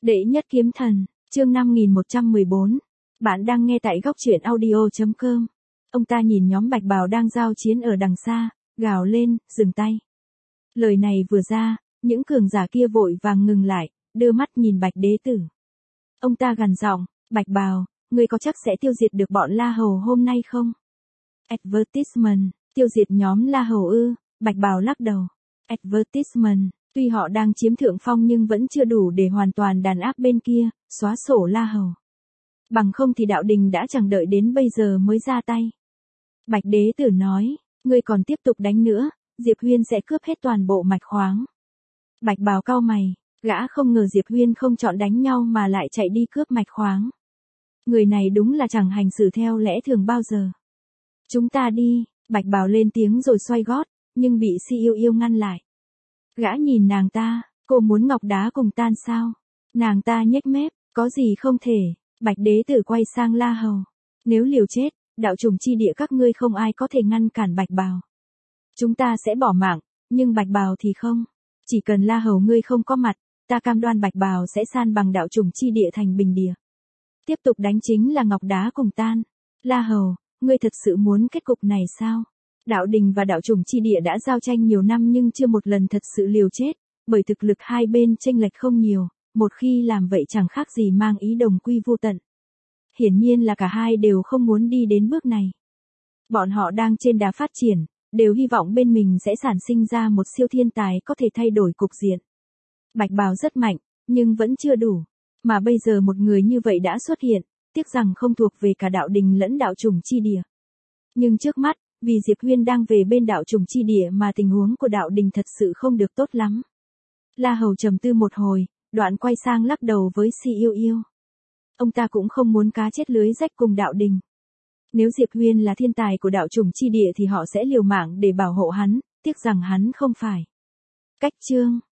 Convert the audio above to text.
Đệ nhất kiếm thần, chương 5114. Bạn đang nghe tại góc truyện audio.com. Ông ta nhìn nhóm bạch bào đang giao chiến ở đằng xa, gào lên, dừng tay. Lời này vừa ra, những cường giả kia vội vàng ngừng lại, đưa mắt nhìn bạch đế tử. Ông ta gằn giọng, bạch bào, ngươi có chắc sẽ tiêu diệt được bọn La Hầu hôm nay không? Advertisement, tiêu diệt nhóm La Hầu ư? Bạch bào lắc đầu. Advertisement, tuy họ đang chiếm thượng phong nhưng vẫn chưa đủ để hoàn toàn đàn áp bên kia, xóa sổ La Hầu. Bằng không thì đạo đình đã chẳng đợi đến bây giờ mới ra tay. Bạch đế tử nói, ngươi còn tiếp tục đánh nữa, Diệp Huyên sẽ cướp hết toàn bộ mạch khoáng. Bạch bào cau mày, gã không ngờ Diệp Huyên không chọn đánh nhau mà lại chạy đi cướp mạch khoáng. Người này đúng là chẳng hành xử theo lẽ thường bao giờ. Chúng ta đi, bạch bào lên tiếng rồi xoay gót, nhưng bị Si Yêu Yêu ngăn lại. Gã nhìn nàng ta, cô muốn ngọc đá cùng tan sao? Nàng ta nhếch mép, có gì không thể. Bạch đế tử quay sang La Hầu. Nếu liều chết, đạo trùng chi địa các ngươi không ai có thể ngăn cản bạch bào. Chúng ta sẽ bỏ mạng, nhưng bạch bào thì không. Chỉ cần La Hầu ngươi không có mặt, ta cam đoan bạch bào sẽ san bằng đạo trùng chi địa thành bình địa. Tiếp tục đánh chính là ngọc đá cùng tan. La Hầu, ngươi thật sự muốn kết cục này sao? Đạo đình và đạo trùng chi địa đã giao tranh nhiều năm nhưng chưa một lần thật sự liều chết, bởi thực lực hai bên chênh lệch không nhiều, một khi làm vậy chẳng khác gì mang ý đồng quy vô tận. Hiển nhiên là cả hai đều không muốn đi đến bước này. Bọn họ đang trên đà phát triển, đều hy vọng bên mình sẽ sản sinh ra một siêu thiên tài có thể thay đổi cục diện. Bạch bào rất mạnh, nhưng vẫn chưa đủ. Mà bây giờ một người như vậy đã xuất hiện, tiếc rằng không thuộc về cả đạo đình lẫn đạo trùng chi địa. Nhưng trước mắt, vì Diệp Huyên đang về bên đạo trùng chi địa mà tình huống của đạo đình thật sự không được tốt lắm. La Hầu trầm tư một hồi, đoạn quay sang lắc đầu với Si Yêu Yêu. Ông ta cũng không muốn cá chết lưới rách cùng đạo đình. Nếu Diệp Huyên là thiên tài của đạo trùng chi địa thì họ sẽ liều mạng để bảo hộ hắn, tiếc rằng hắn không phải. Cách chương